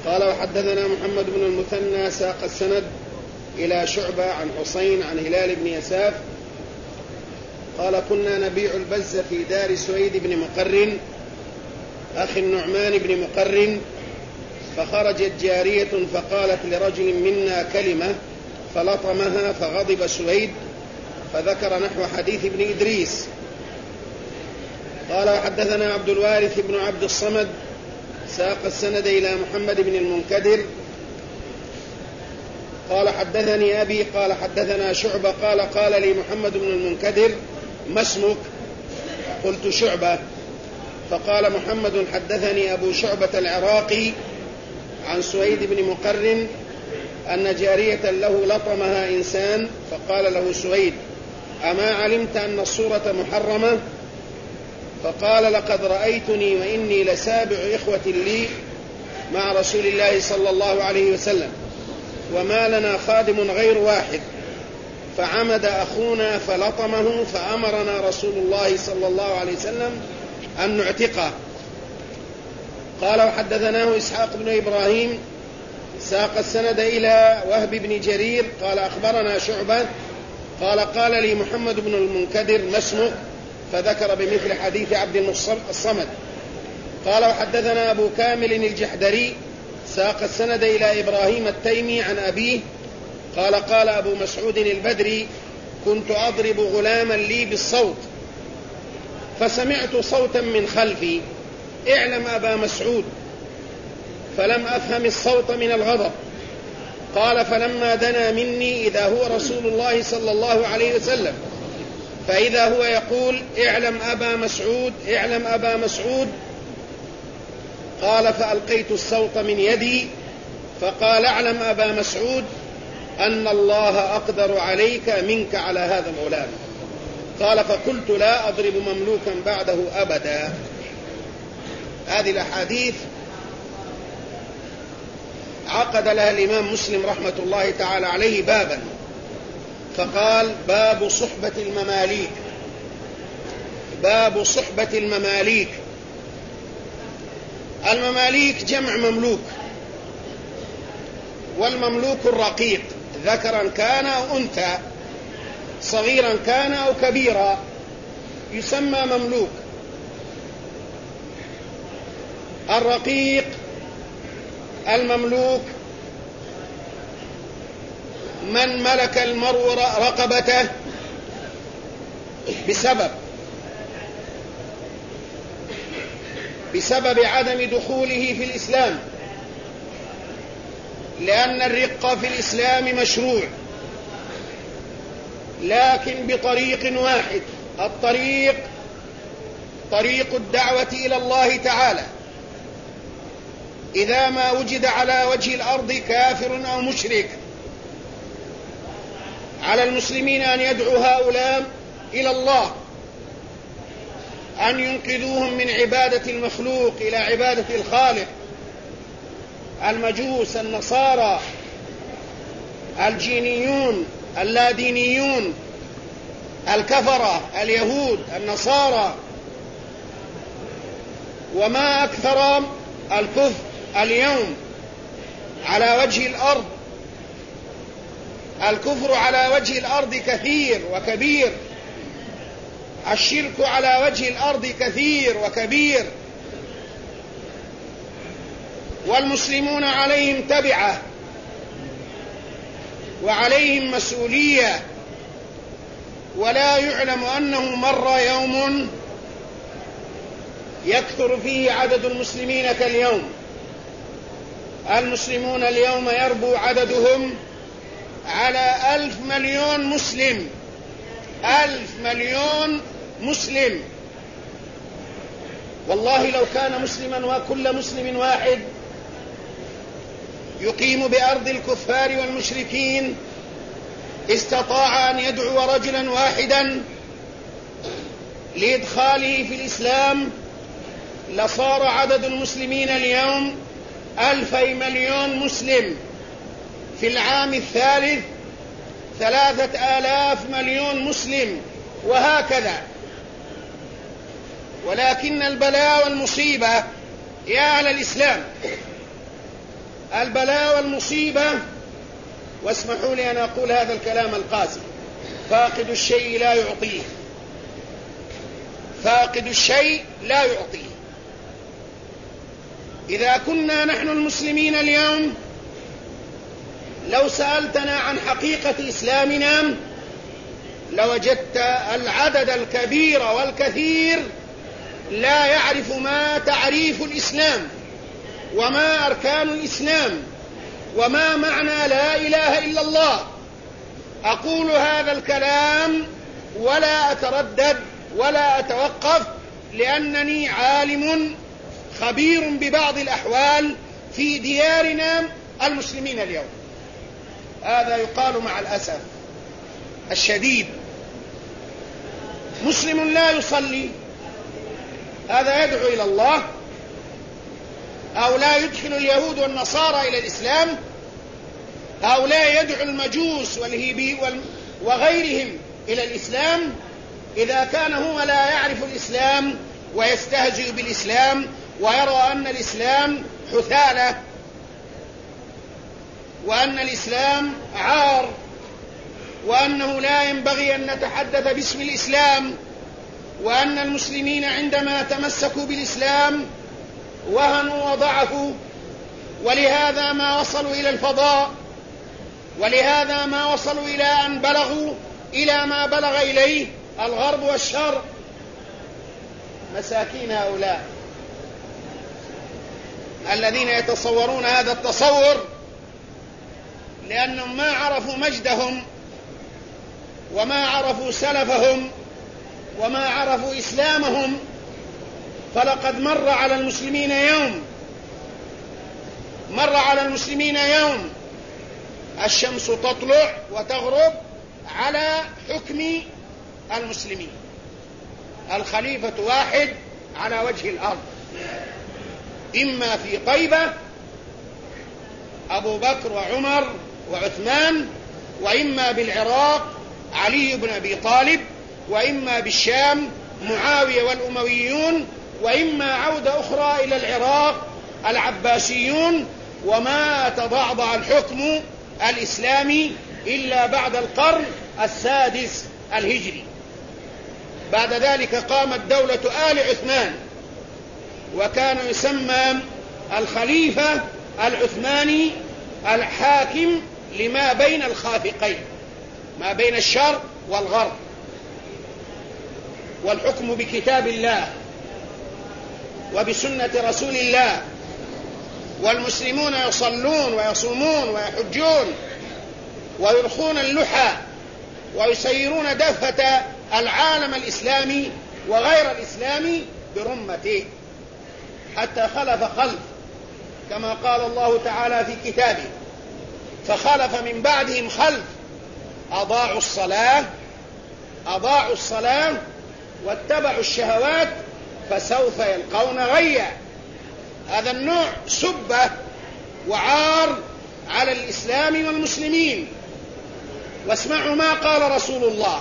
قال وحدثنا محمد بن المثنى ساق السند إلى شعبة عن حسين عن هلال بن يساف قال كنا نبيع البز في دار سويد بن مقرن أخي النعمان بن مقرن، فخرجت جارية فقالت لرجل منا كلمة فلطمها فغضب سويد، فذكر نحو حديث ابن إدريس. قال وحدثنا عبد الوارث بن عبد الصمد ساق السند إلى محمد بن المنكدر قال حدثني أبي قال حدثنا شعبة قال لي محمد بن المنكدر ما اسمك؟ قلت شعبة. فقال محمد حدثني أبو شعبة العراقي عن سويد بن مقرن أن جارية له لطمها إنسان، فقال له سويد أما علمت أن الصورة محرمة؟ فقال لقد رأيتني وإني لسابع إخوة لي مع رسول الله صلى الله عليه وسلم وما لنا خادم غير واحد، فعمد أخونا فلطمه فأمرنا رسول الله صلى الله عليه وسلم أن نعتقه. قال وحدثناه إسحاق بن إبراهيم ساق السند إلى وهب بن جرير قال أخبرنا شعبة قال لي محمد بن المنكدر ما اسمه؟ فذكر بمثل حديث عبد الصمد. قال وحدثنا أبو كامل الجحدري ساق السند إلى إبراهيم التيمي عن أبيه قال أبو مسعود البدري كنت أضرب غلاما لي بالصوت فسمعت صوتا من خلفي اعلم أبا مسعود، فلم أفهم الصوت من الغضب. قال فلما دنا مني إذا هو رسول الله صلى الله عليه وسلم، فإذا هو يقول اعلم أبا مسعود اعلم أبا مسعود. قال فألقيت الصوت من يدي فقال اعلم أبا مسعود أن الله أقدر عليك منك على هذا الغلام. قال فقلت لا أضرب مملوكا بعده أبدا. هذه الأحاديث عقد لها الإمام مسلم رحمة الله تعالى عليه بابا، فقال باب صحبة المماليك. باب صحبة المماليك. المماليك جمع مملوك، والمملوك الرقيق ذكرا كان أو أنثى صغيرا كان أو كبيرا يسمى مملوك. الرقيق المملوك من ملك المرء رقبته بسبب عدم دخوله في الإسلام، لأن الرق في الإسلام مشروع لكن بطريق واحد، الطريق طريق الدعوة إلى الله تعالى. إذا ما وجد على وجه الأرض كافر أو مشرك على المسلمين أن يدعوا هؤلاء إلى الله، أن ينقذوهم من عبادة المخلوق إلى عبادة الخالق. المجوس، النصارى، الجينيون، اللادينيون، الكفرة، اليهود، النصارى، وما أكثر الكفر اليوم على وجه الأرض. الكفر على وجه الأرض كثير وكبير، الشرك على وجه الأرض كثير وكبير، والمسلمون عليهم تبعة وعليهم مسؤولية، ولا يعلم أنه مر يوم يكثر فيه عدد المسلمين كاليوم. المسلمون اليوم يربو عددهم على 1,000 مليون مسلم، 1,000 مليون مسلم. والله لو كان مسلما وكل مسلم واحد يقيم بأرض الكفار والمشركين استطاع أن يدعو رجلا واحدا لإدخاله في الإسلام لصار عدد المسلمين اليوم 2 مليون مسلم، في العام الثالث 3,000 مليون مسلم، وهكذا. ولكن البلاء والمصيبة يا أهل الإسلام البلاء والمصيبة، واسمحوا لي أن أقول هذا الكلام القاسي: فاقد الشيء لا يعطيه، فاقد الشيء لا يعطيه. إذا كنا نحن المسلمين اليوم لو سألتنا عن حقيقة إسلامنا لوجدت العدد الكبير والكثير لا يعرف ما تعريف الإسلام، وما أركان الإسلام، وما معنى لا إله إلا الله. أقول هذا الكلام ولا أتردد ولا أتوقف، لأنني عالم خبير ببعض الأحوال في ديارنا المسلمين اليوم. هذا يقال مع الأسف الشديد: مسلم لا يصلي، هذا يدعو إلى الله، هؤلاء يدخل اليهود والنصارى إلى الإسلام، هؤلاء يدعو المجوس والهيبي وغيرهم إلى الإسلام. إذا كان هو لا يعرف الإسلام ويستهزئ بالإسلام ويرى أن الإسلام حثالة، وأن الإسلام عار، وأنه لا ينبغي أن نتحدث باسم الإسلام، وأن المسلمين عندما تمسكوا بالإسلام وهنوا وضعفوا، ولهذا ما وصلوا إلى الفضاء، ولهذا ما وصلوا إلى أن بلغوا إلى ما بلغ إليه الغرب والشرق. مساكين هؤلاء الذين يتصورون هذا التصور، لأنهم ما عرفوا مجدهم وما عرفوا سلفهم وما عرفوا إسلامهم. فلقد مر على المسلمين يوم الشمس تطلع وتغرب على حكم المسلمين، الخليفة واحد على وجه الأرض، إما في طيبة أبو بكر وعمر وعثمان، وإما بالعراق علي بن أبي طالب، وإما بالشام معاوية والأمويون، وإما عودة أخرى إلى العراق العباسيون. وما تضعضع الحكم الإسلامي إلا بعد القرن السادس الهجري. بعد ذلك قامت دولة آل عثمان، وكان يسمى الخليفة العثماني الحاكم لما بين الخافقين، ما بين الشرق والغرب، والحكم بكتاب الله وبسنة رسول الله. والمسلمون يصلون ويصومون ويحجون ويرخون اللحى ويسيرون دفة العالم الإسلامي وغير الإسلامي برمته، حتى خلف خلف، كما قال الله تعالى في كتابه: فخلف من بعدهم خلف أضاعوا الصلاة واتبعوا الشهوات فسوف يلقون غيا. هذا النوع سبة وعار على الإسلام والمسلمين. واسمعوا ما قال رسول الله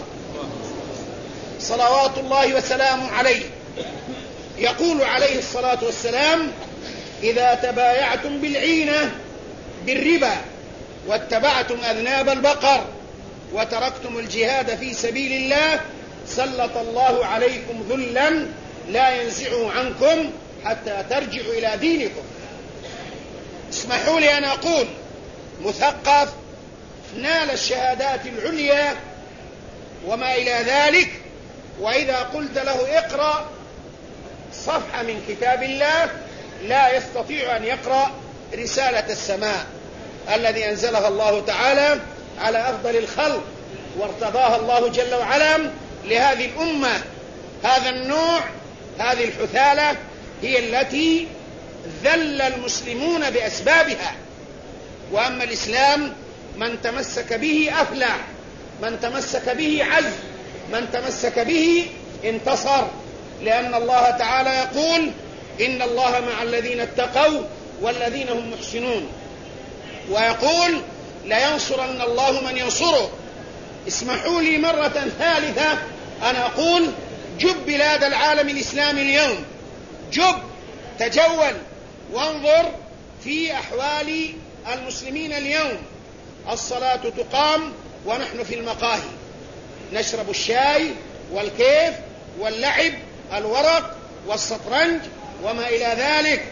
صلوات الله وسلامه عليه، يقول عليه الصلاة والسلام: إذا تبايعتم بالعينة بالربا واتبعتم أذناب البقر وتركتم الجهاد في سبيل الله سلط الله عليكم ذلا لا ينزعه عنكم حتى ترجعوا إلى دينكم. اسمحوا لي أن أقول: مثقف نال الشهادات العليا وما إلى ذلك، وإذا قلت له اقرأ صفحة من كتاب الله لا يستطيع أن يقرأ رسالة السماء الذي أنزلها الله تعالى على أفضل الخلق وارتضاها الله جل وعلا لهذه الأمة. هذا النوع، هذه الحثالة هي التي ذل المسلمون بأسبابها. وأما الإسلام من تمسك به أفلح، من تمسك به عز، من تمسك به انتصر، لأن الله تعالى يقول: إن الله مع الذين اتقوا والذين هم محسنون، ويقول: لينصرن الله من ينصره. اسمحوا لي مرة ثالثة أن أقول: جب بلاد العالم الإسلامي اليوم، جب، تجول وانظر في أحوال المسلمين اليوم. الصلاة تقام ونحن في المقاهي نشرب الشاي والكيف واللعب الورق والشطرنج وما إلى ذلك.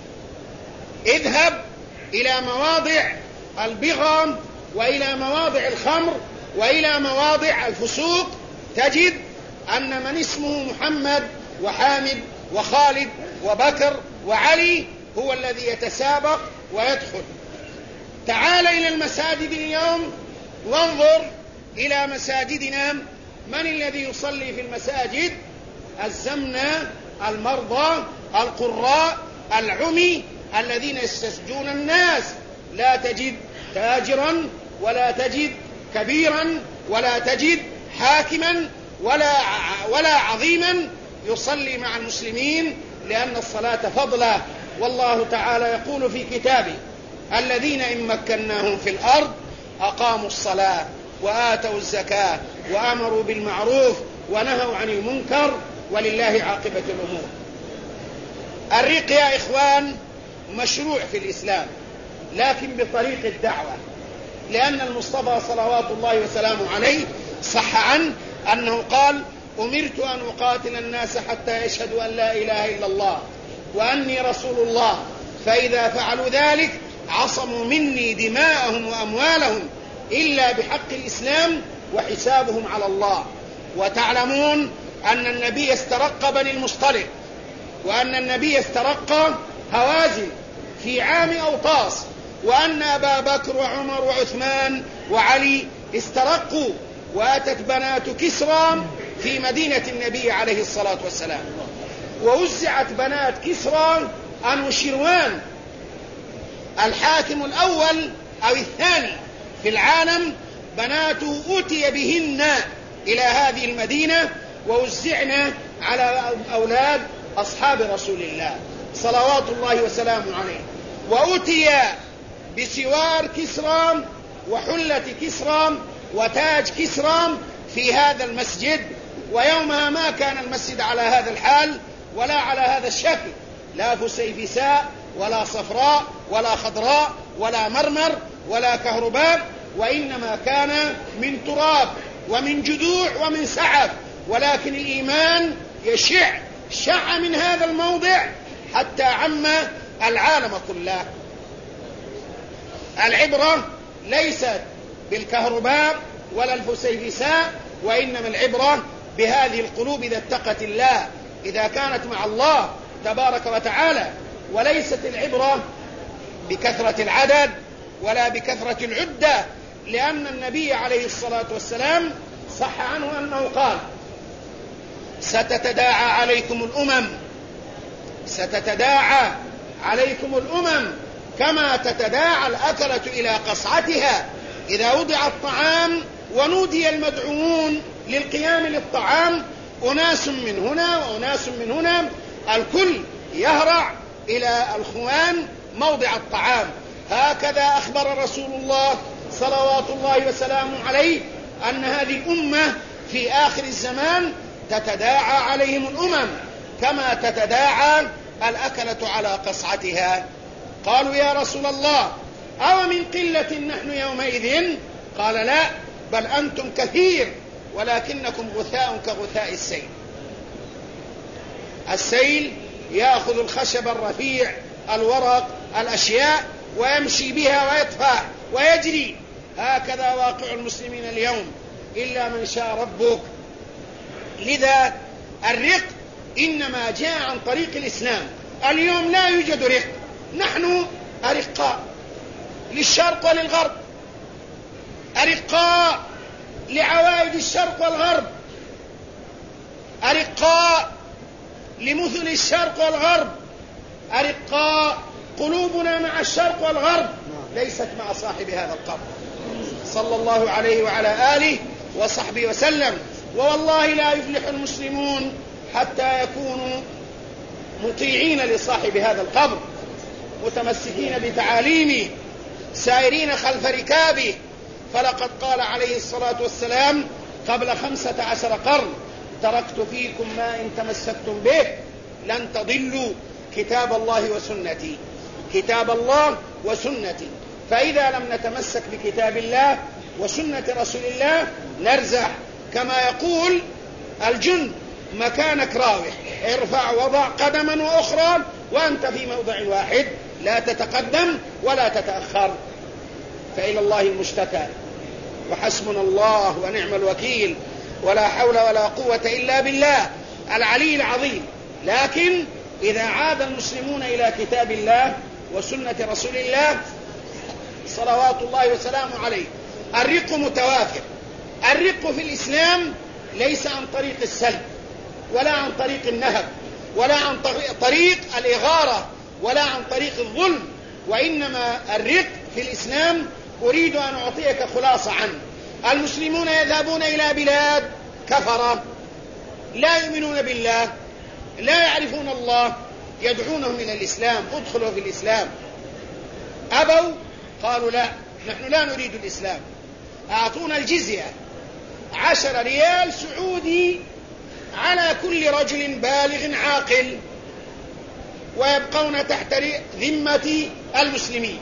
اذهب إلى مواضع البغام وإلى مواضع الخمر وإلى مواضع الفسوق، تجد أن من اسمه محمد وحامد وخالد وبكر وعلي هو الذي يتسابق ويدخل. تعال إلى المساجد اليوم وانظر إلى مساجدنا، من الذي يصلي في المساجد؟ الزمنة، المرضى، القراء، العمي الذين يستسجون الناس. لا تجد تاجرا ولا تجد كبيرا ولا تجد حاكما ولا عظيما يصلي مع المسلمين، لأن الصلاة فضلة. والله تعالى يقول في كتابه: الذين إن مكناهم في الأرض أقاموا الصلاة وآتوا الزكاة وأمروا بالمعروف ونهوا عن المنكر ولله عاقبة الأمور. الرق يا إخوان مشروع في الإسلام، لكن بطريق الدعوة، لأن المصطفى صلوات الله وسلامه عليه صح عنه أنه قال: أمرت أن أقاتل الناس حتى يشهدوا أن لا إله إلا الله وأني رسول الله، فإذا فعلوا ذلك عصموا مني دماءهم وأموالهم إلا بحق الإسلام وحسابهم على الله. وتعلمون أن النبي استرق بني المصطلق، وأن النبي استرق هوازن في عام أوطاس، وأن أبا بكر وعمر وعثمان وعلي استرقوا، وأتت بنات كسرى في مدينة النبي عليه الصلاة والسلام، ووزعت بنات كسرى أنوشروان الحاكم الأول أو الثاني في العالم، بناته أوتي بهن إلى هذه المدينة ووزعنا على أولاد أصحاب رسول الله صلوات الله وسلامه عليه، وأوتي بسوار كسرى وحلة كسرى وتاج كسرى في هذا المسجد. ويومها ما كان المسجد على هذا الحال ولا على هذا الشكل، لا فسيفساء ولا صفراء ولا خضراء ولا مرمر ولا كهرباء، وإنما كان من تراب ومن جذوع ومن سعف، ولكن الإيمان شع من هذا الموضع حتى عم العالم كله. العبرة ليست بالكهرباء ولا الفسيفساء، وإنما العبرة بهذه القلوب إذا اتقت الله، إذا كانت مع الله تبارك وتعالى. وليست العبرة بكثرة العدد ولا بكثرة العدة، لأن النبي عليه الصلاة والسلام صح عنه أنه قال: ستتداعى عليكم الأمم كما تتداعى الأكلة إلى قصعتها. إذا وضع الطعام ونودي المدعوون للقيام للطعام، أناس من هنا وأناس من هنا، الكل يهرع إلى الخوان موضع الطعام. هكذا أخبر رسول الله صلوات الله وسلامه عليه أن هذه الأمة في آخر الزمان تتداعى عليهم الأمم كما تتداعى الأكلة على قصعتها. قالوا: يا رسول الله، أو من قلة نحن يومئذ؟ قال: لا، بل أنتم كثير ولكنكم غثاء كغثاء السيل. السيل يأخذ الخشب الرفيع، الورق، الأشياء، ويمشي بها ويدفع ويجري. هكذا واقع المسلمين اليوم، إلا من شاء ربك. لذا الرق إنما جاء عن طريق الإسلام. اليوم لا يوجد رق، نحن أرقاء للشرق وللغرب، أرقاء لعوائد الشرق والغرب، أرقاء لمثل الشرق والغرب، أرقاء قلوبنا مع الشرق والغرب ليست مع صاحب هذا القبر صلى الله عليه وعلى آله وصحبه وسلم. ووالله لا يفلح المسلمون حتى يكونوا مطيعين لصاحب هذا القبر، متمسكين بتعاليمه، سائرين خلف ركابه. فلقد قال عليه الصلاة والسلام قبل 15 قرن: تركت فيكم ما إن تمسكتم به لن تضلوا كتاب الله وسنتي. كتاب الله وسنتي. فإذا لم نتمسك بكتاب الله وسنة رسول الله نرزح، كما يقول الجند: مكانك راوح، ارفع وضع قدما وأخرى وأنت في موضع واحد، لا تتقدم ولا تتأخر. فإلى الله المشتكى، وحسبنا الله ونعم الوكيل، ولا حول ولا قوة إلا بالله العلي العظيم. لكن إذا عاد المسلمون إلى كتاب الله وسنة رسول الله صلوات الله وسلامه عليه، الرق متوافر. الرق في الإسلام ليس عن طريق السلب، ولا عن طريق النهب، ولا عن طريق الإغارة، ولا عن طريق الظلم، وإنما الرق في الإسلام أريد أن أعطيك خلاصة عنه. المسلمون يذهبون إلى بلاد كفرة لا يؤمنون بالله، لا يعرفون الله، يدعونهم إلى الإسلام: ادخلوا في الإسلام. أبوا، قالوا: لا، نحن لا نريد الإسلام، أعطونا الجزية 10 ريال سعودي على كل رجل بالغ عاقل، ويبقون تحت ذمة المسلمين.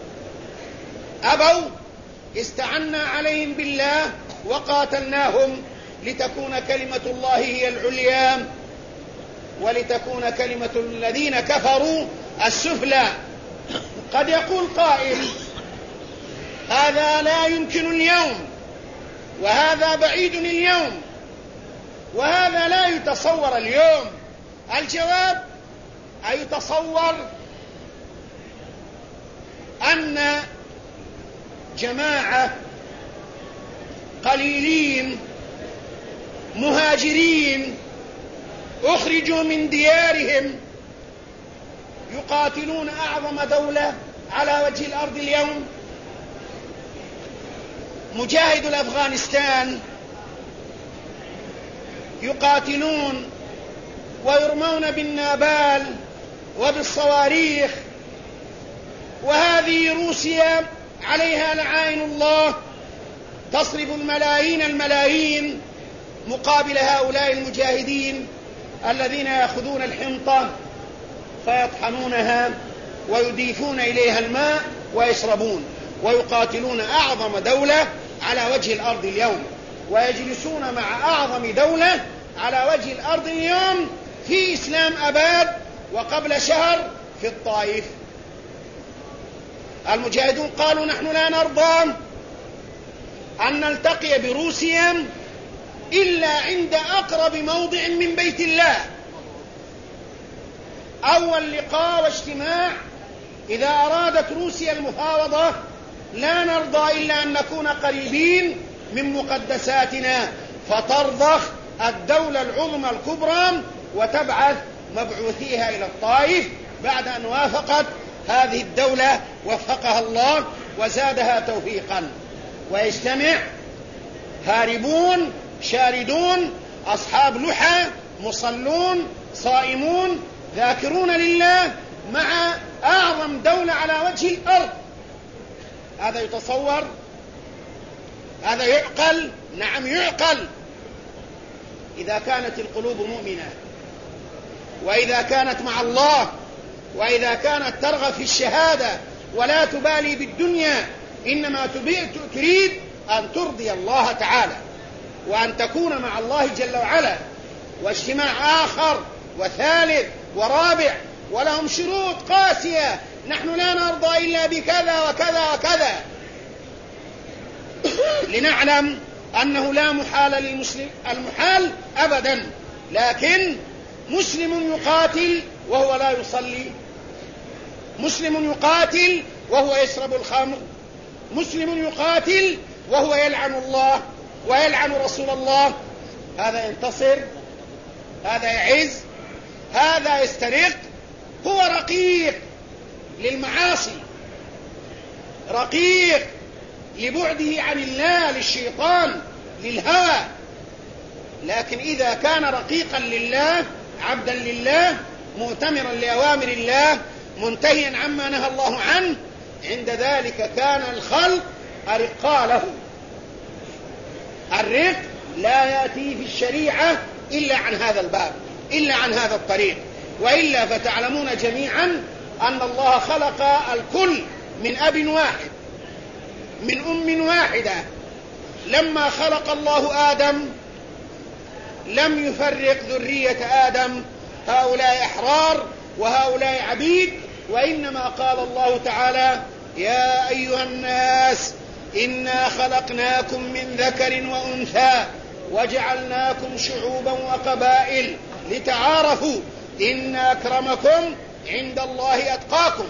أبوا، استعنا عليهم بالله وقاتلناهم لتكون كلمة الله هي العليا ولتكون كلمة الذين كفروا السفلى. قد يقول قائل: هذا لا يمكن اليوم، وهذا بعيد اليوم، وهذا لا يتصور اليوم. الجواب: أيتصور أن جماعة قليلين مهاجرين أخرجوا من ديارهم يقاتلون أعظم دولة على وجه الأرض اليوم؟ مجاهد الأفغانستان يقاتلون ويرمون بالنابال وبالصواريخ، وهذه روسيا عليها لعائن الله تصرف الملايين مقابل هؤلاء المجاهدين الذين يأخذون الحنطة فيطحنونها ويضيفون إليها الماء ويشربون، ويقاتلون أعظم دولة على وجه الأرض اليوم، ويجلسون مع أعظم دولة على وجه الأرض اليوم في إسلام أباد، وقبل شهر في الطائف. المجاهدون قالوا: نحن لا نرضى أن نلتقي بروسيا إلا عند أقرب موضع من بيت الله. أول لقاء واجتماع إذا أرادت روسيا المفاوضة لا نرضى إلا أن نكون قريبين من مقدساتنا، فترضخ الدولة العظمى الكبرى وتبعث مبعوثيها إلى الطائف بعد أن وافقت هذه الدولة، وفقها الله وزادها توفيقا، ويجتمع هاربون شاردون أصحاب لحى مصلون صائمون ذاكرون لله مع أعظم دولة على وجه الأرض. هذا يتصور؟ هذا يعقل؟ نعم يعقل، إذا كانت القلوب مؤمنة، وإذا كانت مع الله، وإذا كانت ترغب في الشهادة ولا تبالي بالدنيا، إنما تريد أن ترضي الله تعالى وأن تكون مع الله جل وعلا. واجتماع آخر وثالث ورابع ولهم شروط قاسية: نحن لا نرضى إلا بكذا وكذا وكذا، لنعلم أنه لا محال للمسلم المحال أبدا. لكن مسلم يقاتل وهو لا يصلي، مسلم يقاتل وهو يشرب الخمر، مسلم يقاتل وهو يلعن الله ويلعن رسول الله، هذا ينتصر؟ هذا يعز؟ هذا يسترق؟ هو رقيق للمعاصي، رقيق لبعده عن الله، للشيطان، للهوى. لكن إذا كان رقيقا لله، عبدا لله، مؤتمرا لأوامر الله، منتهيا عما نهى الله عنه، عند ذلك كان الخلق أرقا له. الرق لا يأتي في الشريعة إلا عن هذا الباب، إلا عن هذا الطريق، وإلا فتعلمون جميعا أن الله خلق الكل من أب واحد من أم واحدة. لما خلق الله آدم لم يفرق ذرية آدم، هؤلاء أحرار وهؤلاء عبيد، وإنما قال الله تعالى: يا أيها الناس إنا خلقناكم من ذكر وأنثى وجعلناكم شعوبا وقبائل لتعارفوا إن أكرمكم عند الله أتقاكم.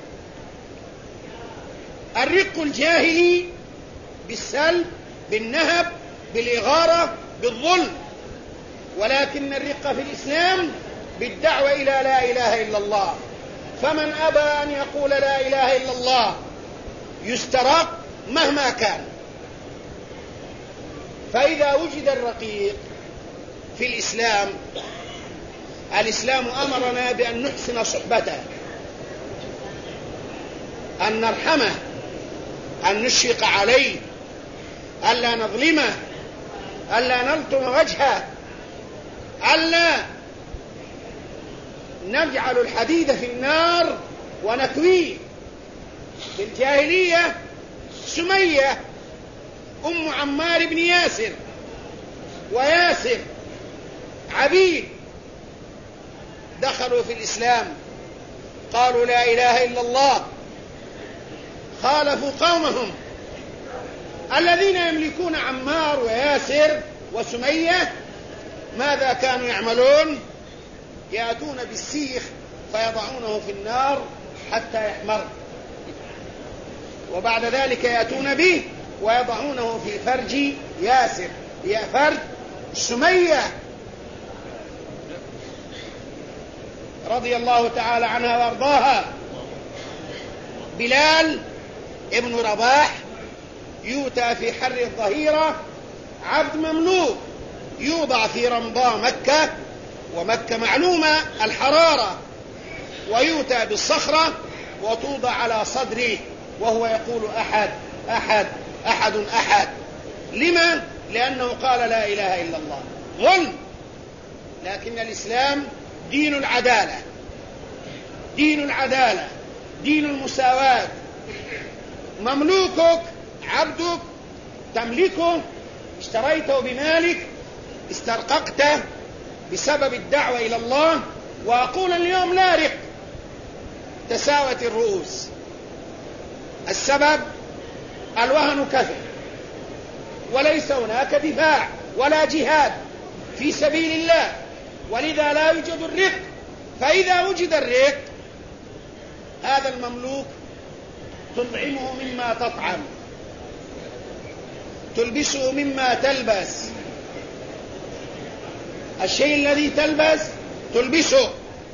الرق الجاهلي بالسلب، بالنهب، بالإغارة، بالظلم، ولكن الرق في الإسلام بالدعوة إلى لا إله إلا الله. فمن أبى أن يقول لا إله إلا الله يسترق مهما كان. فإذا وجد الرقيق في الإسلام، الإسلام أمرنا بأن نحسن صحبته، أن نرحمه، أن نشفق عليه، ألا نظلمه، ألا نلطم وجهه، ألا نجعل الحديد في النار ونكويه. في الجاهلية سمية أم عمار بن ياسر وياسر عبيد دخلوا في الإسلام، قالوا لا إله إلا الله، خالفوا قومهم الذين يملكون عمار وياسر وسمية. ماذا كانوا يعملون؟ يأتون بالسيخ فيضعونه في النار حتى يحمر، وبعد ذلك يأتون به ويضعونه في فرج ياسر، هي فرج سمية رضي الله تعالى عنها وارضاها. بلال ابن رباح يؤتى في حر الظهيرة، عبد مملوك، يوضع في رمضاء مكة، ومكة معلومة الحرارة، ويؤتى بالصخرة وتوضع على صدره وهو يقول أحد أحد أحد أحد. لما؟ لأنه قال لا إله إلا الله. ظلم. لكن الإسلام دين العدالة، دين العدالة، دين المساواة. مملوكك، عبدك، تملكه، اشتريته بمالك، استرققته بسبب الدعوة إلى الله. وأقول اليوم لا رق، تساوت الرؤوس. السبب الوهن كثر، وليس هناك دفاع ولا جهاد في سبيل الله، ولذا لا يوجد الرق. فإذا وجد الرق، هذا المملوك تطعمه مما تطعم، تلبسه مما تلبس، الشيء الذي تلبس تلبسه،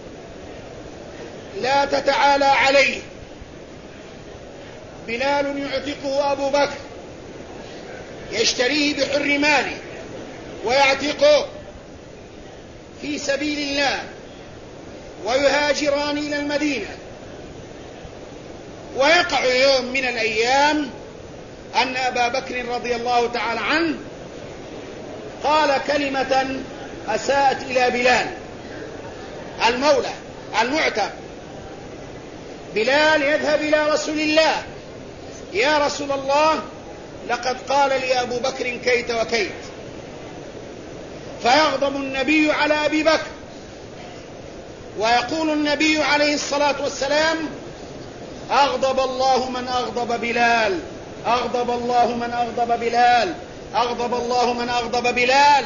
لا تتعالى عليه. بلال يعتقه أبو بكر، يشتريه بحر ماله ويعتقه في سبيل الله، ويهاجران إلى المدينة. ويقع يوم من الأيام أن أبا بكر رضي الله تعالى عنه قال كلمة أساءت إلى بلال المولى المعتق. بلال يذهب إلى رسول الله: يا رسول الله، لقد قال لي أبو بكر كيت وكيت. فيغضب النبي على أبي بكر، ويقول النبي عليه الصلاة والسلام: أغضب الله من أغضب بلال، أغضب الله من أغضب بلال، أغضب الله من أغضب بلال.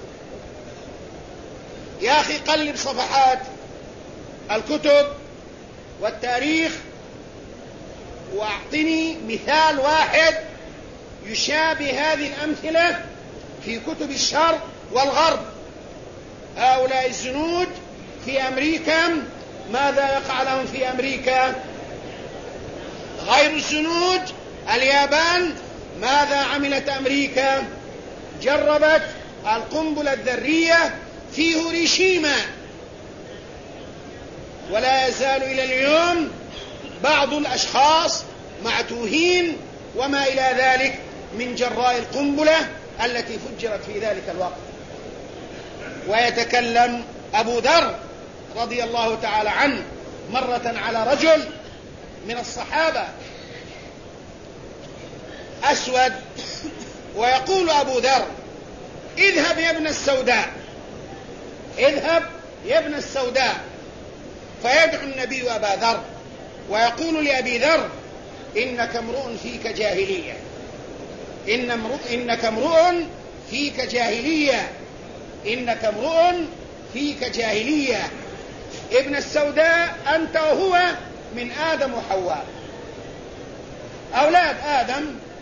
يا أخي قلب صفحات الكتب والتاريخ واعطني مثال واحد يشابه هذه الأمثلة في كتب الشرق والغرب. هؤلاء الزنود في أمريكا، ماذا يقع لهم في أمريكا؟ غير الزنود، اليابان، ماذا عملت أمريكا؟ جربت القنبلة الذرية في هيروشيما، ولا يزال إلى اليوم بعض الأشخاص معتوهين وما إلى ذلك من جراء القنبلة التي فجرت في ذلك الوقت. ويتكلم أبو ذر رضي الله تعالى عنه مرة على رجل من الصحابة أسود، ويقول أبو ذر: اذهب يا ابن السوداء، اذهب يا ابن السوداء. فيدعو النبي أبا ذر ويقول لأبي ذر: إنك امرؤ فيك جاهلية، إنك امرؤ فيك جاهلية، إنك امرؤ فيك جاهلية. ابن السوداء أنت وهو من آدم وحواء، أولاد آدم،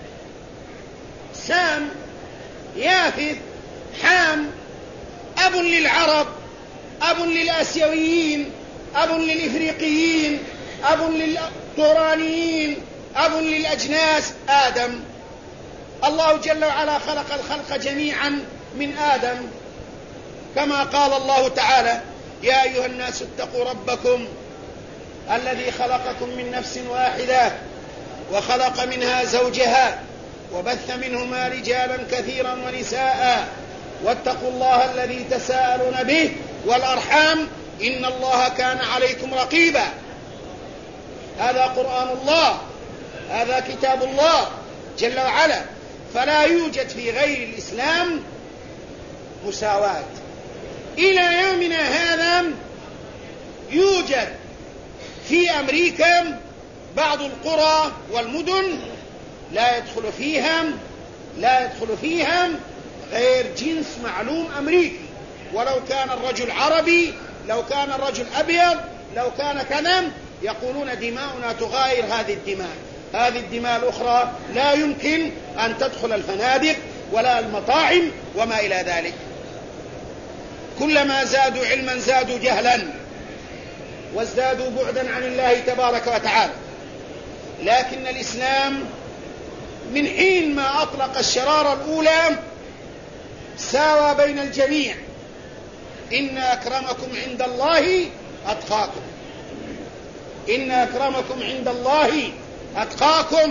سام، يافث، حام، أب للعرب، أب للآسيويين، أب للإفريقيين، أب للطورانيين، أب للأجناس، آدم. الله جل وعلا خلق الخلق جميعا من آدم، كما قال الله تعالى: يا أيها الناس اتقوا ربكم الذي خلقكم من نفس واحدة وخلق منها زوجها وبث منهما رجالا كثيرا ونساء واتقوا الله الذي تساءلون به والأرحام إن الله كان عليكم رقيبا. هذا قرآن الله، هذا كتاب الله جل وعلا، فلا يوجد في غير الإسلام مساواة. إلى يومنا هذا يوجد في أمريكا بعض القرى والمدن لا يدخل فيها غير جنس معلوم أمريكي، ولو كان الرجل عربي، لو كان الرجل أبيض، لو كان كذا، يقولون دماؤنا تغاير هذه الدماء. هذه الدماء الأخرى لا يمكن أن تدخل الفنادق ولا المطاعم وما إلى ذلك. كلما زادوا علما زادوا جهلا وازدادوا بعدا عن الله تبارك وتعالى. لكن الإسلام من حين ما أطلق الشرارة الأولى ساوى بين الجميع: إن أكرمكم عند الله أتقاكم، إن أكرمكم عند الله أتقاكم.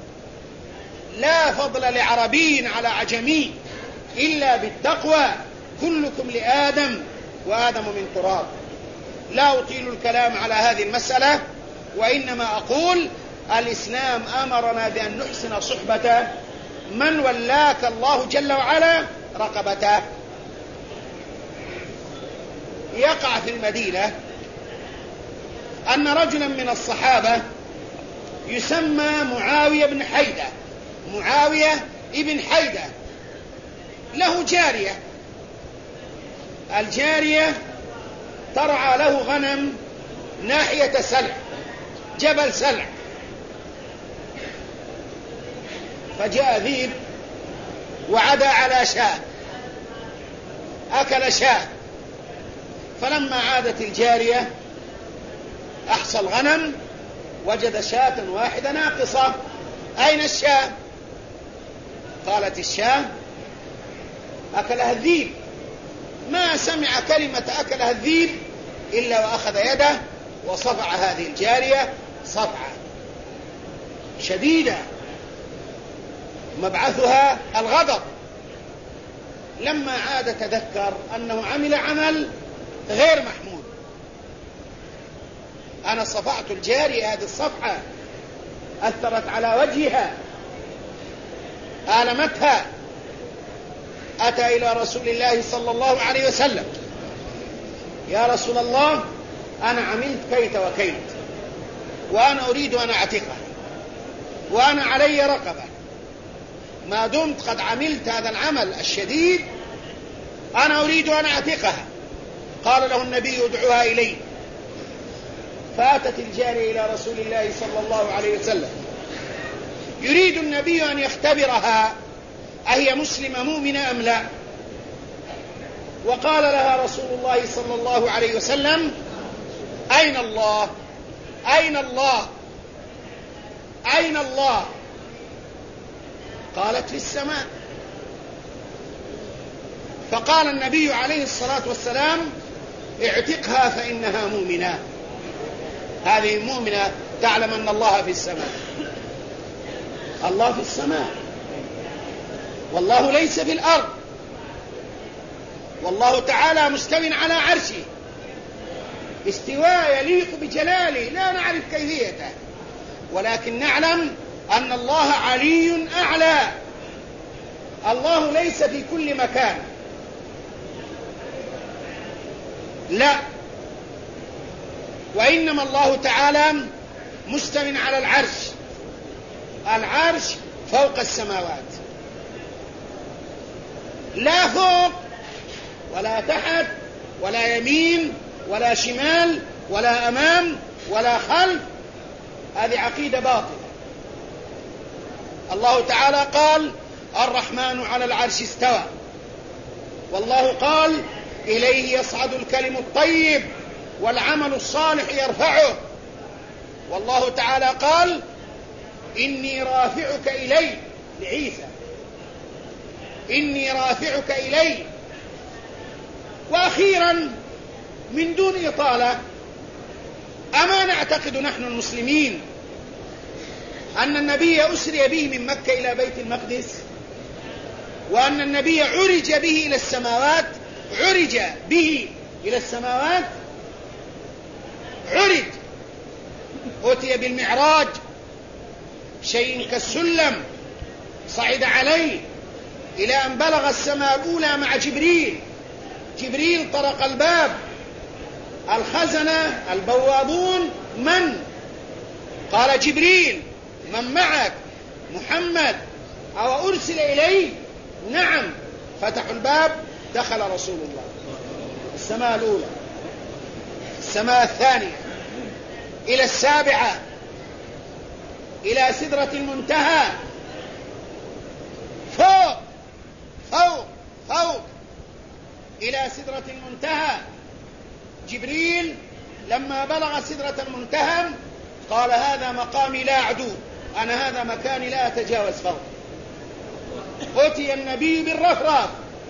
لا فضل لعربي على عجمي إلا بالتقوى، كلكم لآدم وآدم من تراب. لا أطيل الكلام على هذه المسألة، وإنما أقول: الإسلام أمرنا بأن نحسن صحبة من ولاك الله جل وعلا رقبته. يقع في المدينة أن رجلا من الصحابة يسمى معاوية بن حيدة، معاوية ابن حيدة، له جارية. الجارية ترعى له غنم ناحية سلع، جبل سلع. فجاء ذيب وعدا على شاة، أكل شاة. فلما عادت الجارية أحصى الغنم وجد شاة واحدة ناقصة. أين الشاة؟ قالت: الشاة أكلها الذيب. ما سمع كلمة أكلها الذيب إلا وأخذ يده وصفع هذه الجارية صفعة شديدة مبعثها الغضب. لما عاد تذكر أنه عمل عمل غير محمود. أنا صفعت الجارية، هذه الصفحة أثرت على وجهها، آلمتها. أتى إلى رسول الله صلى الله عليه وسلم: يا رسول الله، أنا عملت كيت وكيت، وأنا أريد أن أعتقها، وأنا علي رقبة، ما دمت قد عملت هذا العمل الشديد أنا أريد أن أعتقها. قال له النبي: ادعوها إلي. فأتت الجارية إلى رسول الله صلى الله عليه وسلم، يريد النبي أن يختبرها أهي مسلمة مؤمنة أم لا. وقال لها رسول الله صلى الله عليه وسلم: أين الله؟ أين الله؟ أين الله؟ قالت: في السماء. فقال النبي عليه الصلاة والسلام: اعتقها فإنها مؤمنة. هذه مؤمنة تعلم أن الله في السماء. الله في السماء، والله ليس في الأرض، والله تعالى مستو على عرشه. استواء يليق بجلاله لا نعرف كيفيته، ولكن نعلم أن الله علي أعلى. الله ليس في كل مكان، لا، وإنما الله تعالى مستو على العرش. العرش فوق السماوات، لا فوق ولا تحت ولا يمين ولا شمال ولا أمام ولا خلف. هذه عقيدة باطلة. الله تعالى قال الرحمن على العرش استوى، والله قال إليه يصعد الكلم الطيب والعمل الصالح يرفعه، والله تعالى قال إني رافعك إلي لعيسى، إني رافعك إلي. وأخيرا من دون إطالة، أما نعتقد نحن المسلمين أن النبي أسري به من مكة إلى بيت المقدس، وأن النبي عرج به إلى السماوات؟ عرج به إلى السماوات، عرج، أتي بالمعراج، شيء كالسلم، صعد عليه إلى أن بلغ السماء الأولى مع جبريل. جبريل طرق الباب، الخزنة البوابون من؟ قال جبريل من معك؟ محمد. أو أرسل إليه؟ نعم. فتحوا الباب، دخل رسول الله. السماء الأولى، السماء الثانية، إلى السابعة، إلى سدرة المنتهى، فوق فوق فوق إلى سدرة المنتهى. جبريل لما بلغ سدرة المنتهى قال هذا مقامي لا أعدو، أنا هذا مكاني لا أتجاوز فوق. أتي النبي بالرفرف،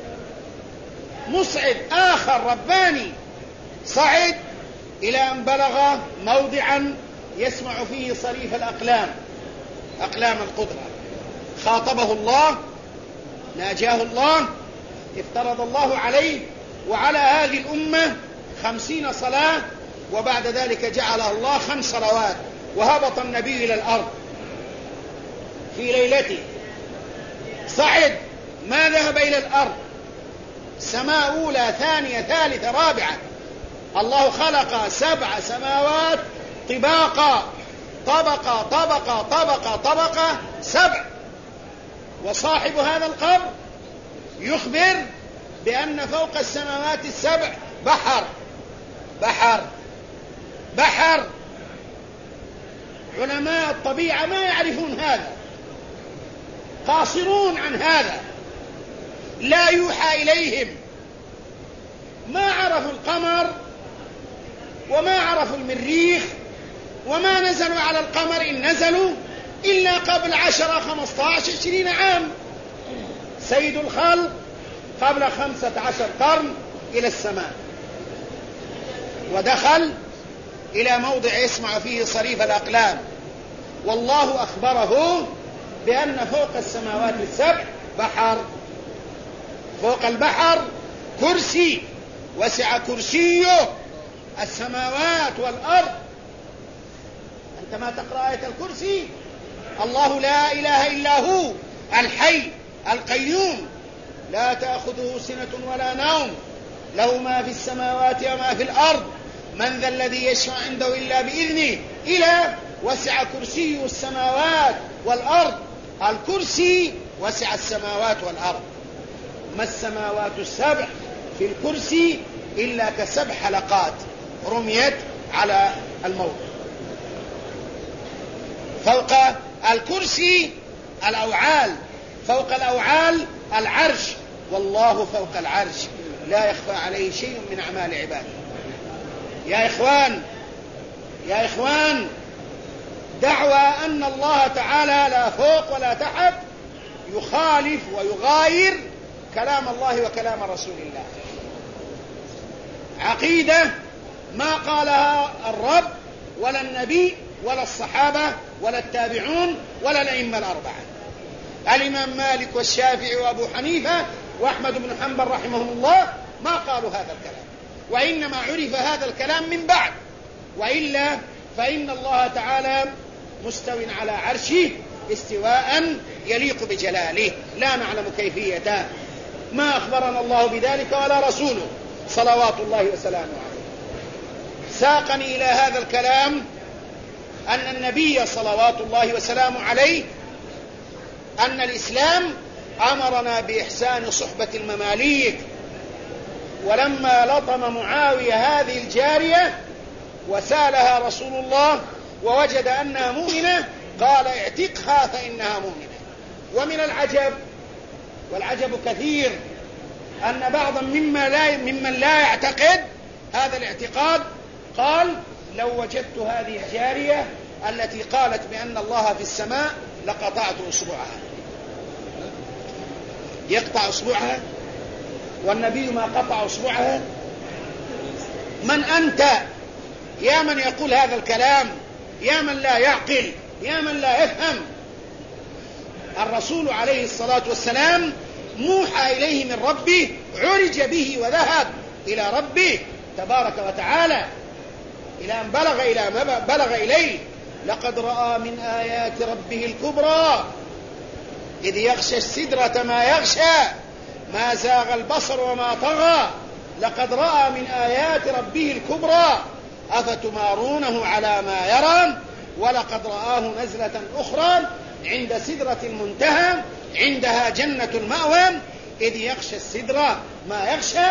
مصعد آخر رباني، صعد إلى أن بلغ موضعا يسمع فيه صريف الأقلام، أقلام القدرة. خاطبه الله، ناجاه الله، افترض الله عليه وعلى هذه الأمة 50 صلاة، وبعد ذلك جعله الله 5 صلوات. وهبط النبي إلى الأرض في ليلته، صعد، ما ذهب إلى الأرض. سماء أولى، ثانية، ثالثة، رابعة. الله خلق 7 سماوات طباقا، طبقة طبقة طبقة طبقة 7. وصاحب هذا القبر يخبر بأن فوق السماوات ال7 بحر بحر بحر. علماء الطبيعة ما يعرفون هذا، قاصرون عن هذا، لا يوحى إليهم. ما عرفوا القمر وما عرفوا المريخ، وما نزلوا على القمر إن نزلوا إلا قبل 10 15 20 عام. سيد الخلق قبل 15 قرن إلى السماء، ودخل إلى موضع يسمع فيه صريف الأقلام. والله أخبره بأن فوق السماوات ال7 بحر، فوق البحر كرسي، وسع كرسيه السماوات والأرض. أنت ما تقرأ آية الكرسي؟ الله لا إله إلا هو الحي القيوم، لا تأخذه سنة ولا نوم، له ما في السماوات وما في الأرض، من ذا الذي يشفع عنده إلا بإذنه، إلى وسع كرسيه السماوات والأرض. الكرسي وسع السماوات والأرض. ما السماوات ال7 في الكرسي إلا ك7 حلقات رميت على الموضع. فوق الكرسي الأوعال، فوق الأوعال العرش، والله فوق العرش لا يخفى عليه شيء من أعمال عباده. يا إخوان، دعوى أن الله تعالى لا فوق ولا تحت يخالف ويغاير كلام الله وكلام رسول الله. عقيدة ما قالها الرب ولا النبي ولا الصحابة ولا التابعون ولا الأئمة الأربعة. الإمام مالك والشافعي وأبو حنيفة وأحمد بن حنبل رحمهم الله ما قالوا هذا الكلام، وإنما عرف هذا الكلام من بعد، وإلا فإن الله تعالى مستو على عرشه استواء يليق بجلاله لا نعلم كيفيته، ما أخبرنا الله بذلك ولا رسوله صلوات الله وسلامه عليه. ساقني إلى هذا الكلام أن النبي صلوات الله وسلامه عليه أن الإسلام أمرنا بإحسان صحبة المماليك، ولما لطم معاوية هذه الجارية وسالها رسول الله ووجد أنها مؤمنة قال اعتقها فإنها مؤمنة. ومن العجب، والعجب كثير، أن بعضا ممن لا يعتقد هذا الاعتقاد قال لو وجدت هذه الجارية التي قالت بأن الله في السماء لقطعت أصبعها. يقطع أصبعها والنبي ما قطع أصبعها؟ من أنت يا من يقول هذا الكلام؟ يا من لا يعقل، يا من لا يفهم. الرسول عليه الصلاة والسلام موحى إليه من ربه، عرج به وذهب إلى ربه تبارك وتعالى إلى أن بلغ إليه لقد رأى من آيات ربه الكبرى إذ يغشى السدرة ما يغشى ما زاغ البصر وما طغى لقد رأى من آيات ربه الكبرى أفتمارونه على ما يرى ولقد رآه نزلة أخرى عند سدرة المنتهى عندها جنة المأوى إذ يغشى السدرة ما يغشى.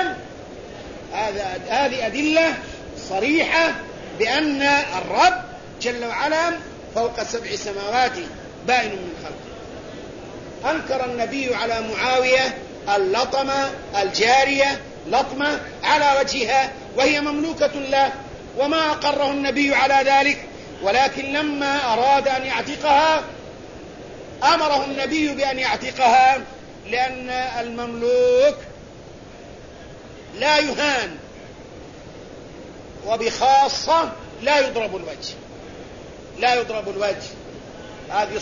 هذه أدلة صريحة بأن الرب جل وعلا فوق 7 سماوات بائن من خلقه. أنكر النبي على معاوية اللطمة الجارية لطمة على وجهها وهي مملوكة له، وما أقره النبي على ذلك، ولكن لما أراد أن يعتقها أمره النبي بأن يعتقها، لأن المملوك لا يهان، وبخاصة لا يضرب الوجه، لا يضرب الوجه. هذه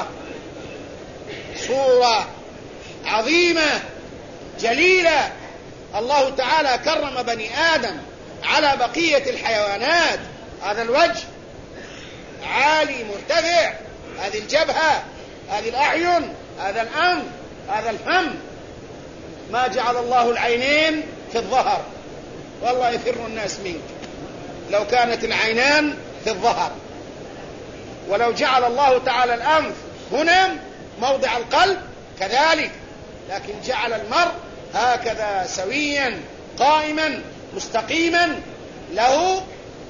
صورة عظيمة جليلة. الله تعالى كرم بني آدم على بقية الحيوانات. هذا الوجه عالي مرتفع، هذه الجبهة، هذه الأعين، هذا الأنف، هذا الفم. ما جعل الله العينين في الظهر، والله يفر الناس منك لو كانت العينان في الظهر. ولو جعل الله تعالى الأنف هنا موضع القلب كذلك، لكن جعل المرء هكذا سويا قائما مستقيما، له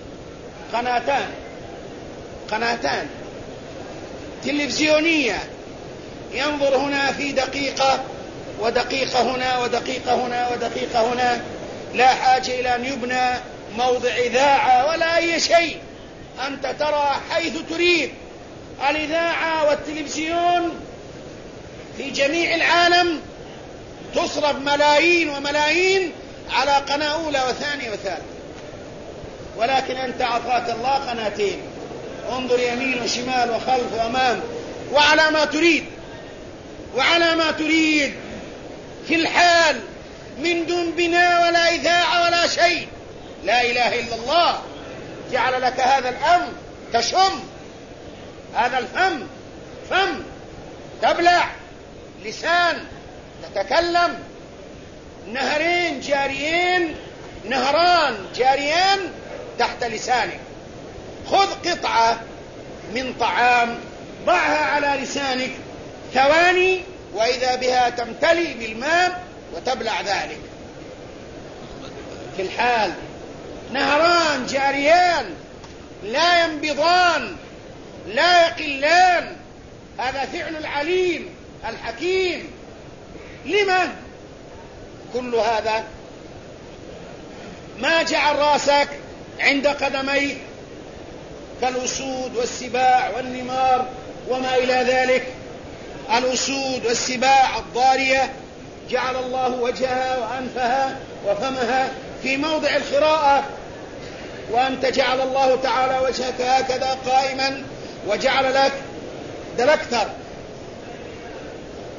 قناتان تلفزيونية، ينظر هنا في دقيقة ودقيقة هنا ودقيقة هنا ودقيقة هنا، لا حاجة إلى أن يبنى موضع إذاعة ولا أي شيء، أنت ترى حيث تريد. الإذاعة والتلفزيون في جميع العالم تصرف ملايين وملايين على قناة أولى وثانية وثالثة، ولكن أنت أعطاك الله قناتين، انظر يمين وشمال وخلف وأمام وعلى ما تريد في الحال، من دون بناء ولا إذاعة ولا شيء. لا إله إلا الله. جعل لك هذا الأنف تشم، هذا الفم فم تبلع، لسان تتكلم، نهران جاريان تحت لسانك. خذ قطعة من طعام ضعها على لسانك ثواني وإذا بها تمتلئ بالماء وتبلع ذلك في الحال. نهران جاريان لا ينبضان لا يقلان، هذا فعل العليم الحكيم. لما كل هذا؟ ما جعل راسك عند قدميك كالأسود والسباع والنمار وما إلى ذلك. الأسود والسباع الضارية جعل الله وجهها وأنفها وفمها في موضع الخراءة، وأنت جعل الله تعالى وجهك هكذا قائما وجعل لك دلكتر.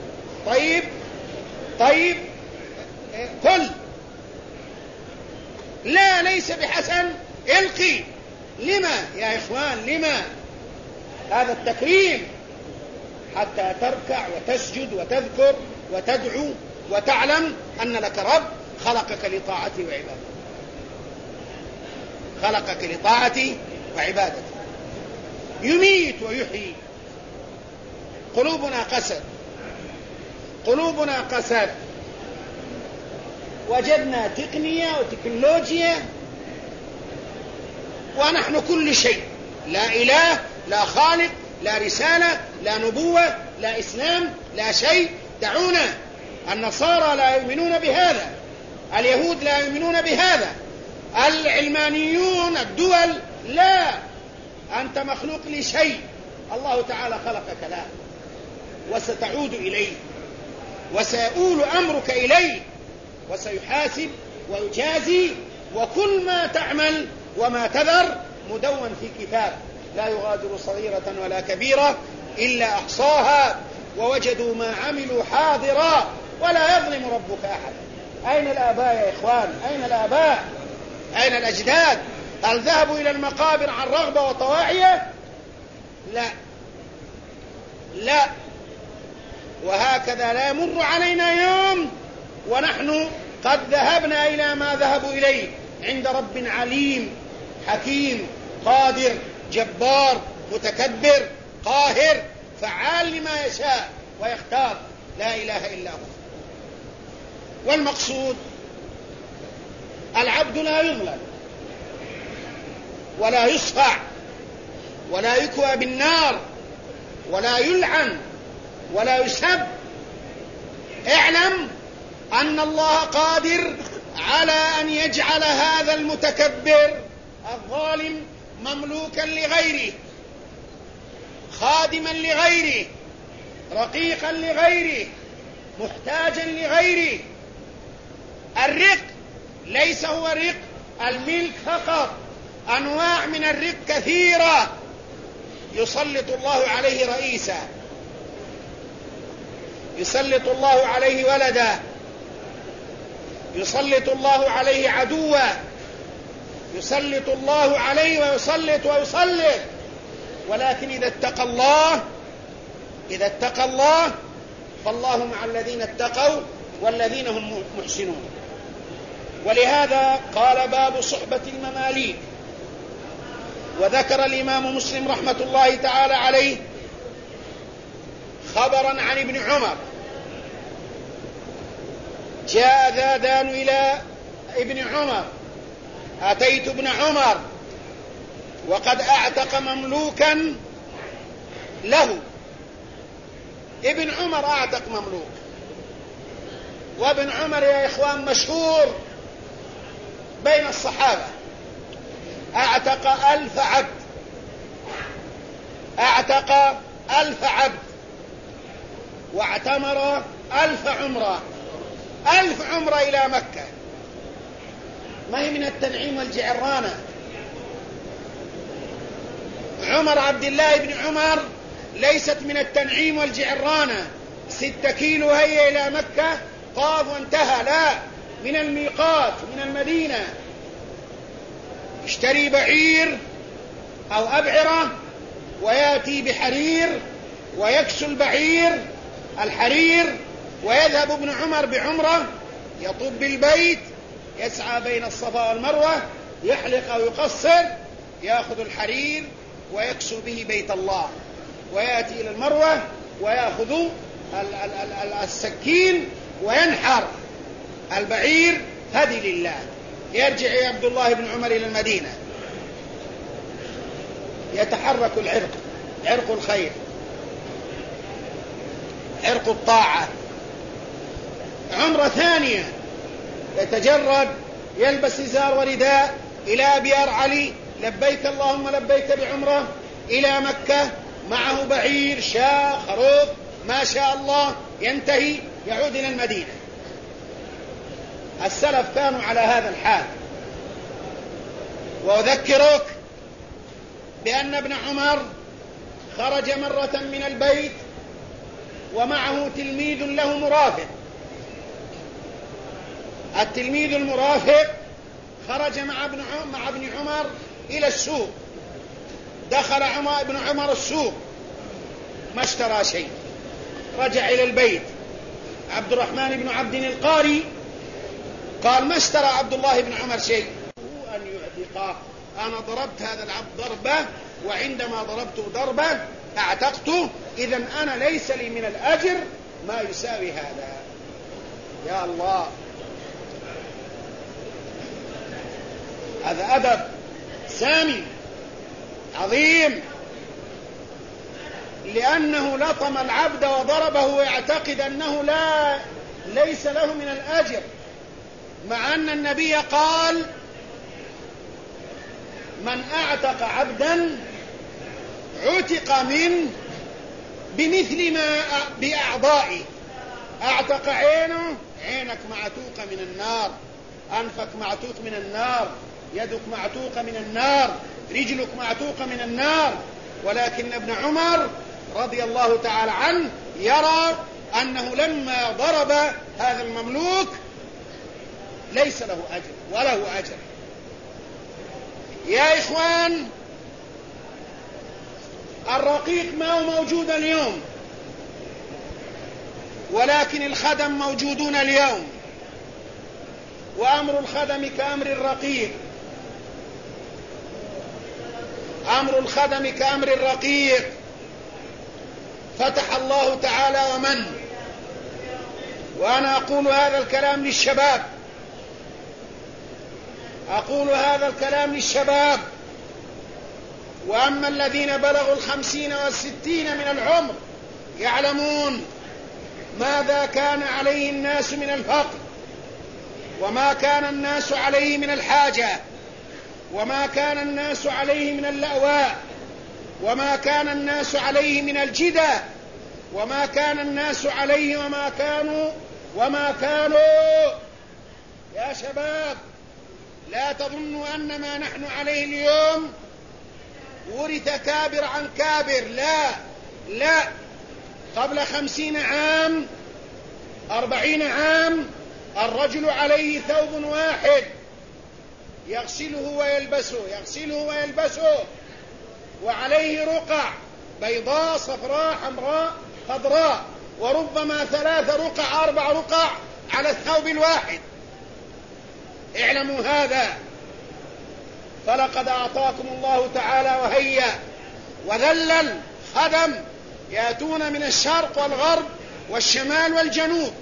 طيب كل لا ليس بحسن، القي. لما يا إخوان؟ لما هذا التكريم؟ حتى تركع وتسجد وتذكر وتدعو وتعلم أن لك رب خلقك لطاعته وعبادته، خلقك لطاعته وعبادته، يميت ويحيي. قلوبنا قسد، قلوبنا قسد، وجدنا تقنية وتكنولوجيا ونحن كل شيء، لا إله، لا خالق، لا رسالة، لا نبوة، لا إسلام، لا شيء. دعونا. النصارى لا يؤمنون بهذا، اليهود لا يؤمنون بهذا، العلمانيون الدول لا، أنت مخلوق لشيء، الله تعالى خلقك له، وستعود إليه، وسيؤول أمرك إليه، وسيحاسب ويجازي، وكل ما تعمل وما تذر مدون في كتاب لا يغادر صغيرة ولا كبيرة إلا أحصاها ووجدوا ما عملوا حاضرا ولا يظلم ربك أحد. أين الآباء يا إخوان؟ أين الآباء؟ أين الأجداد؟ هل ذهبوا إلى المقابر عن رغبة وطواعية؟ لا لا. وهكذا لا يمر علينا يوم ونحن قد ذهبنا إلى ما ذهبوا إليه عند رب عليم حكيم قادر جبار متكبر قاهر فعال لما يشاء ويختار، لا إله إلا هو. والمقصود العبد لا يظلم ولا يصفع ولا يكوى بالنار ولا يلعن ولا يسب. اعلم أن الله قادر على أن يجعل هذا المتكبر الظالم مملوكا لغيره، خادما لغيره، رقيقا لغيره، محتاجا لغيره. الرق ليس هو رق الملك فقط، أنواع من الرق كثيرة. يسلط الله عليه رئيسا، يسلط الله عليه ولدا، يسلط الله عليه عدوا، يسلط الله عليه ويسلط ويسلط. ولكن إذا اتقى الله فالله مع الذين اتقوا والذين هم محسنون. ولهذا قال باب صحبة المماليك. وذكر الإمام مسلم رحمة الله تعالى عليه خبرا عن ابن عمر: جاء ذادان إلى ابن عمر: أتيت ابن عمر وقد أعتق مملوكا له. ابن عمر أعتق مملوك، وابن عمر يا إخوان مشهور بين الصحابة، أعتق 1000 عبد، أعتق 1000 عبد، واعتمر 1000 عمرة، 1000 عمرة إلى مكة. ما هي من التنعيم والجعرانة. عمر عبد الله بن عمر ليست من التنعيم والجعرانة 6 كيلو هيا إلى مكة طاف وانتهى، لا، من الميقات من المدينة. اشتري بعير أو أبعرة ويأتي بحرير ويكسو البعير الحرير، ويذهب ابن عمر بعمرة، يطوف بالبيت، يسعى بين الصفا والمروة، يحلق أو يقصر، يأخذ الحرير ويكسو به بيت الله، ويأتي إلى المروة ويأخذ السكين وينحر البعير هدي لله. يرجع عبد الله بن عمر إلى المدينة، يتحرك العرق، عرق الخير، عرق الطاعة. عمرة ثانية يتجرد، يلبس إزار ورداء إلى أبيار علي: لبيك اللهم لبيك بعمرة، إلى مكة، معه بعير، شاة، خروف، ما شاء الله، ينتهي يعود إلى المدينة. السلف كانوا على هذا الحال. وأذكرك بأن ابن عمر خرج مرة من البيت ومعه تلميذ له مرافق. التلميذ المرافق خرج مع ابن عمر إلى السوق، دخل ابن عمر السوق ما اشترى شيء، رجع إلى البيت عبد الرحمن بن عبد القاري قال ما اشترى عبد الله بن عمر شيء، أن يعتقه، أنا ضربت هذا العبد ضربة، وعندما ضربته ضربة اعتقته، إذن أنا ليس لي من الأجر ما يساوي هذا. يا الله، هذا أدب سامي عظيم، لأنه لطم العبد وضربه ويعتقد أنه ليس له من الأجر، مع أن النبي قال من أعتق عبدا عتق منه بمثل ما بأعضائه، أعتق عينه، عينك معتوقة من النار، أنفك معتوق من النار، يدك معتوقة من النار، رجلك معتوقة من النار. ولكن ابن عمر رضي الله تعالى عنه يرى أنه لما ضرب هذا المملوك ليس له أجر وله أجر. يا إخوان، الرقيق ما هو موجود اليوم، ولكن الخدم موجودون اليوم، وأمر الخدم كأمر الرقيق، أمر الخدم كأمر الرقيق. فتح الله تعالى ومن، وأنا أقول هذا الكلام للشباب، أقول هذا الكلام للشباب، وأما الذين بلغوا 50 و60 من العمر يعلمون ماذا كان عليه الناس من الفقر، وما كان الناس عليه من الحاجة، وما كان الناس عليه من اللأواء، وما كان الناس عليه من الجدى، وما كان الناس عليه وما كانوا. يا شباب، لا تظنوا أن ما نحن عليه اليوم ورث كابر عن كابر، لا، قبل 50 عام 40 عام الرجل عليه ثوب واحد يغسله ويلبسه، وعليه رقع بيضاء صفراء حمراء خضراء، وربما 3 رقع 4 رقع على الثوب الواحد. اعلموا هذا، فلقد أعطاكم الله تعالى وهيأ وذلل خدم يأتون من الشرق والغرب والشمال والجنوب،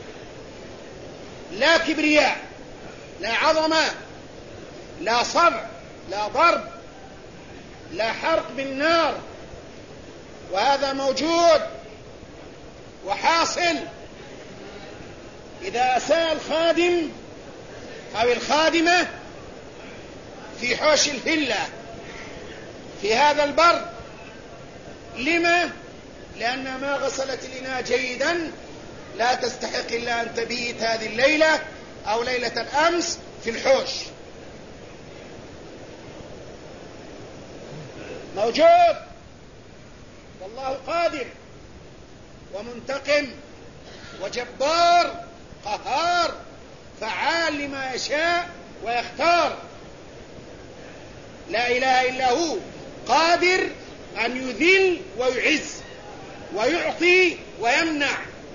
لا كبرياء، لا عظمة، لا صرع، لا ضرب، لا حرق بالنار، وهذا موجود وحاصل. إذا أساء الخادم أو الخادمة في حوش الفلة في هذا البرد، لما؟ لأن ما غسلت الإناء جيدا لا تستحق إلا أن تبيت هذه الليلة أو ليلة الأمس في الحوش. موجود، والله قادر ومنتقم وجبار قهار فعال لما يشاء ويختار، لا إله إلا هو، قادر أن يذل ويعز ويعطي ويمنع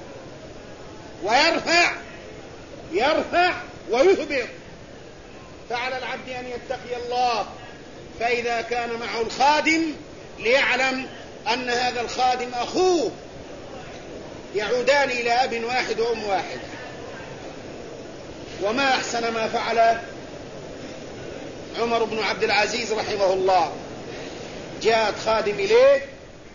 ويرفع ويهبط. فعلى العبد أن يتقي الله، فإذا كان معه الخادم ليعلم أن هذا الخادم أخوه، يعودان إلى أب واحد وأم واحد. وما أحسن ما فعل عمر بن عبد العزيز رحمه الله، جاءت خادم إليه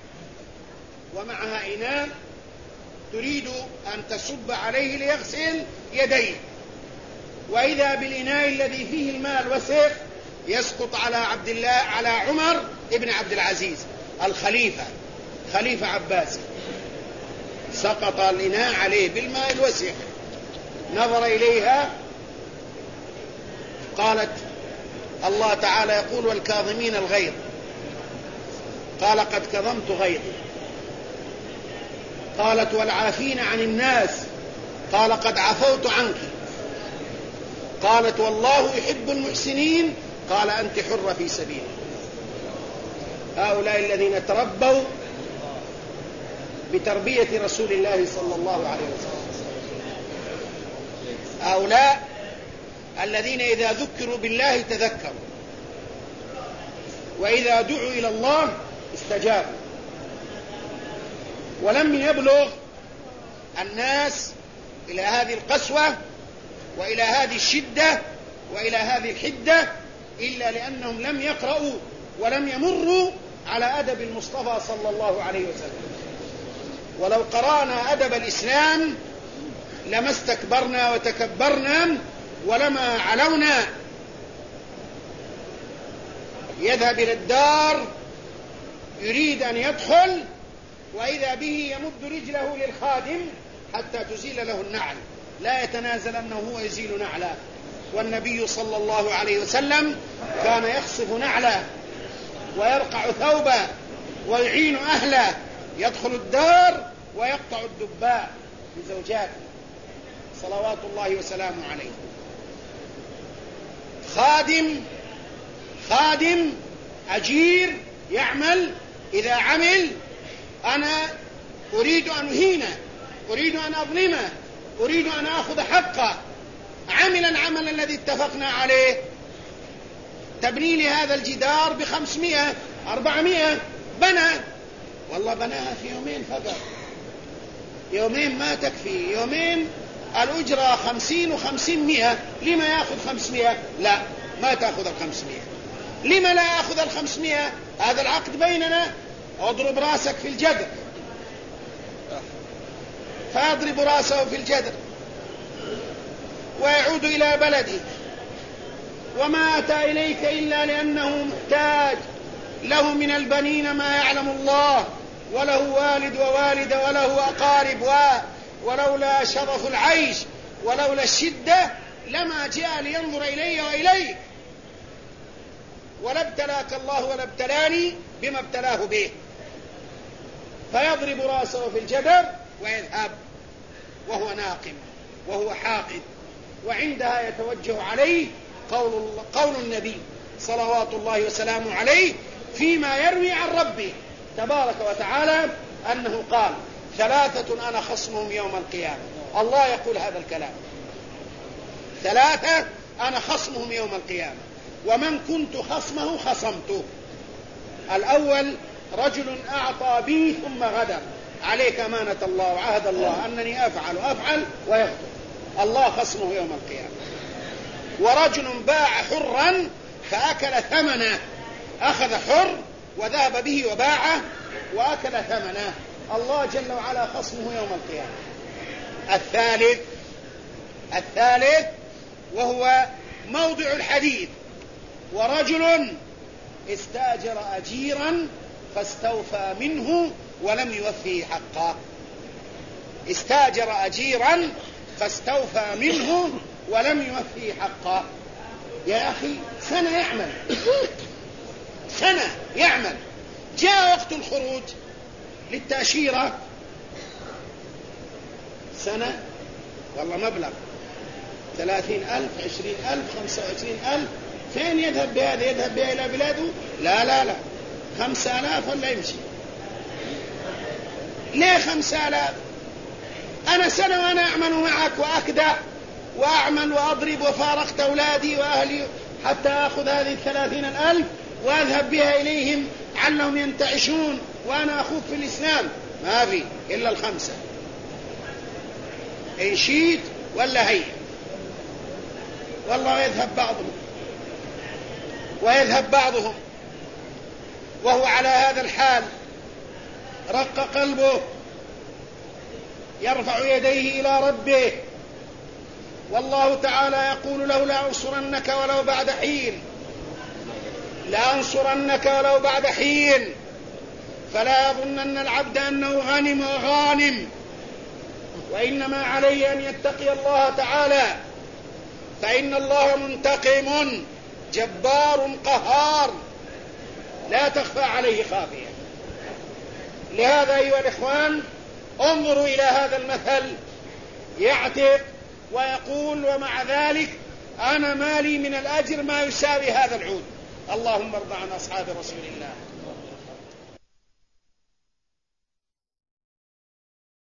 ومعها إناء تريد أن تصب عليه ليغسل يديه، وإذا بالإناء الذي فيه الماء الوسخ يسقط على عمر بن عبد العزيز خليفة عباسي، سقط الإناء عليه بالماء الوسخ. نظر إليها، قالت الله تعالى يقول والكاظمين الغيظ، قال قد كظمت غيظي. قالت والعافين عن الناس، قال قد عفوت عنك. قالت والله يحب المحسنين، قال أنت حرة في سبيله. هؤلاء الذين تربوا بتربية رسول الله صلى الله عليه وسلم، هؤلاء الذين إذا ذكروا بالله تذكروا، وإذا دعوا إلى الله استجابوا. ولم يبلغ الناس إلى هذه القسوة وإلى هذه الشدة وإلى هذه الحدة إلا لأنهم لم يقرأوا ولم يمروا على أدب المصطفى صلى الله عليه وسلم. ولو قرأنا أدب الإسلام لما استكبرنا وتكبرنا ولما علونا. يذهب إلى الدار يريد أن يدخل، وإذا به يمد رجله للخادم حتى تزيل له النعل، لا يتنازل أنه هو يزيل نعله. والنبي صلى الله عليه وسلم كان يخصف نعله ويرقع ثوبه ويعين أهله، يدخل الدار ويقطع الدباء لزوجاته صلوات الله وسلامه عليه. خادم أجير يعمل، إذا عمل أنا أريد أن أهينه، أريد أن أظلمه، أريد أن أخذ حقه. عمل العمل الذي اتفقنا عليه، تبني لي هذا الجدار ب500 400، بنى، والله بناها في يومين فقط، يومين ما تكفي، يومين الأجرة 50 و50 100، لما يأخذ 500؟ لا، ما تأخذ 500. لما لا يأخذ 500؟ هذا العقد بيننا، اضرب راسك في الجدر، فيضرب راسه في الجدر ويعود إلى بلده، وما أتى إليك إلا لأنه محتاج، له من البنين ما يعلم الله، وله والد ووالد وله أقارب، ولولا شرف العيش ولولا الشدة لما جاء لينظر إلي وإليك، ولا ابتلاك الله ولا ابتلاني بما ابتلاه به. فيضرب راسه في الجدر ويذهب وهو ناقم وهو حاقد، وعندها يتوجه عليه قول النبي صلوات الله وسلامه عليه فيما يروي عن ربه تبارك وتعالى أنه قال: 3 أنا خصمهم يوم القيامة. الله يقول هذا الكلام: 3 أنا خصمهم يوم القيامة، ومن كنت خصمه خصمته. الأول رجل أعطى بي ثم غدر، عليك أمانة الله وعهد الله أنني أفعل ويغفر، الله خصمه يوم القيامة. ورجل باع حرا فأكل ثمنه، أخذ حر وذهب به وباعه وأكل ثمنه، الله جل وعلا خصمه يوم القيامة. الثالث وهو موضع الحديث: ورجل استاجر أجيرا فاستوفى منه ولم يوفيه حقه. استاجر أجيرا فاستوفى منه ولم يوفيه حقه. يا أخي، سنة يعمل، جاء وقت الخروج للتأشيرة، سنة والله مبلغ 30,000 20,000 25,000، فين يذهب بهذا؟ يذهب بها إلى بلاده؟ لا 5,000 ولا يمشي. ليه 5,000؟ أنا سنة وأنا أعمل معك وأكدع وأعمل وأضرب، وفارقت أولادي وأهلي حتى أخذ هذه 30,000 وأذهب بها إليهم علهم ينتعشون وأنا أخوك في الإسلام. ما في إلا 5، إن شئت ولا هي. والله ويذهب بعضهم وهو على هذا الحال، رق قلبه، يرفع يديه إلى ربه، والله تعالى يقول له: لأنصرنك ولو بعد حين، لأنصرنك ولو بعد حين. فلا يظنن العبد أنه غنم وغانم، وإنما عليه أن يتقي الله تعالى، فإن الله منتقم جبار قهار لا تخفى عليه خافية. لهذا أيها الإخوان، انظروا إلى هذا المثل، يعتق ويقول: ومع ذلك أنا مالي من الأجر ما يساوي هذا العود. اللهم ارض عن أصحاب رسول الله.